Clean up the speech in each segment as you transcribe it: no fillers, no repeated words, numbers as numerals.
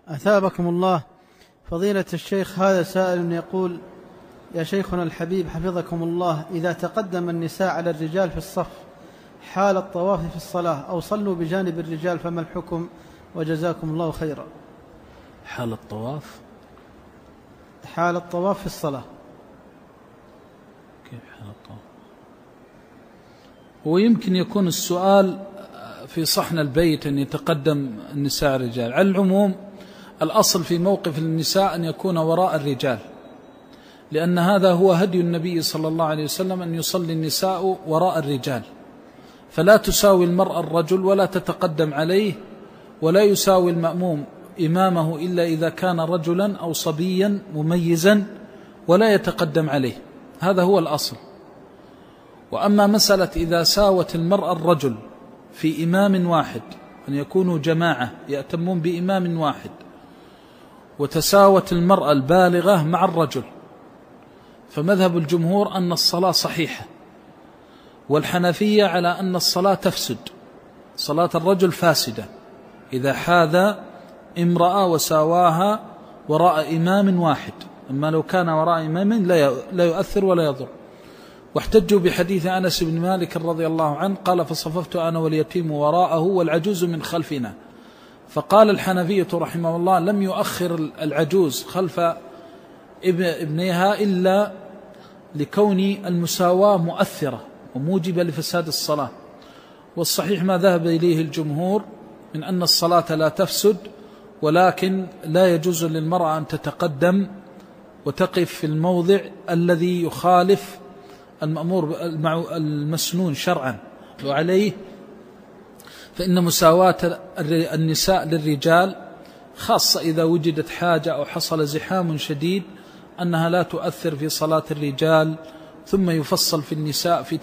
أثابكم الله. فضيلة الشيخ، هذا سائل يقول: يا شيخنا الحبيب حفظكم الله، إذا تقدم النساء على الرجال في الصف حال الطواف في الصلاة أو صلوا بجانب الرجال فما الحكم؟ وجزاكم الله خيرا. حال الطواف في الصلاة. كيف حال الطواف؟ ويمكن يكون السؤال في صحن البيت أن يتقدم النساء الرجال. على العموم الأصل في موقف النساء أن يكون وراء الرجال، لأن هذا هو هدي النبي صلى الله عليه وسلم، أن يصلي النساء وراء الرجال، فلا تساوي المرأة الرجل ولا تتقدم عليه، ولا يساوي المأموم إمامه إلا إذا كان رجلا أو صبيا مميزا، ولا يتقدم عليه. هذا هو الأصل. وأما مسألة إذا ساوت المرأة الرجل في إمام واحد، أن يكونوا جماعة يأتمون بإمام واحد، وتساوت المرأة البالغة مع الرجل، فمذهب الجمهور أن الصلاة صحيحة، والحنفية على أن الصلاة تفسد، صلاة الرجل فاسدة إذا حاذ امرأة وساواها وراء إمام واحد. أما لو كان وراء إمام لا يؤثر ولا يضر. واحتجوا بحديث أنس بن مالك رضي الله عنه قال: فصففت أنا واليتيم وراءه والعجوز من خلفنا. فقال الحنفية رحمه الله: لم يؤخر العجوز خلف ابنها إلا لكون المساواة مؤثرة وموجبة لفساد الصلاة. والصحيح ما ذهب إليه الجمهور من أن الصلاة لا تفسد، ولكن لا يجوز للمرأة أن تتقدم وتقف في الموضع الذي يخالف المأمور المسنون شرعا. وعليه فإن مساواة النساء للرجال، خاصة إذا وجدت حاجة أو حصل زحام شديد، أنها لا تؤثر في صلاة الرجال. ثم يفصل في النساء في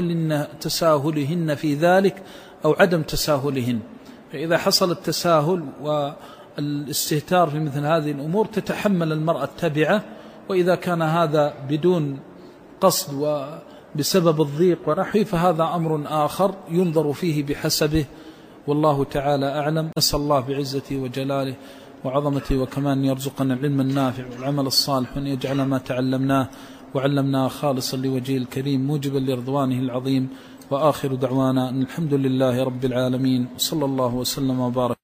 تساهلهن في ذلك أو عدم تساهلهن. فإذا حصل التساهل والاستهتار في مثل هذه الأمور تتحمل المرأة التبعة، وإذا كان هذا بدون قصد وبسبب الضيق ونحوه فهذا أمر آخر ينظر فيه بحسبه، والله تعالى أعلم. نسأل الله بعزته وجلاله وعظمته وكمان يرزقنا العلم النافع والعمل الصالح، وأن يجعل ما تعلمناه وعلمناه خالصا لوجهه الكريم موجبا لرضوانه العظيم. وآخر دعوانا أن الحمد لله رب العالمين، وصلى الله وسلم وبارك.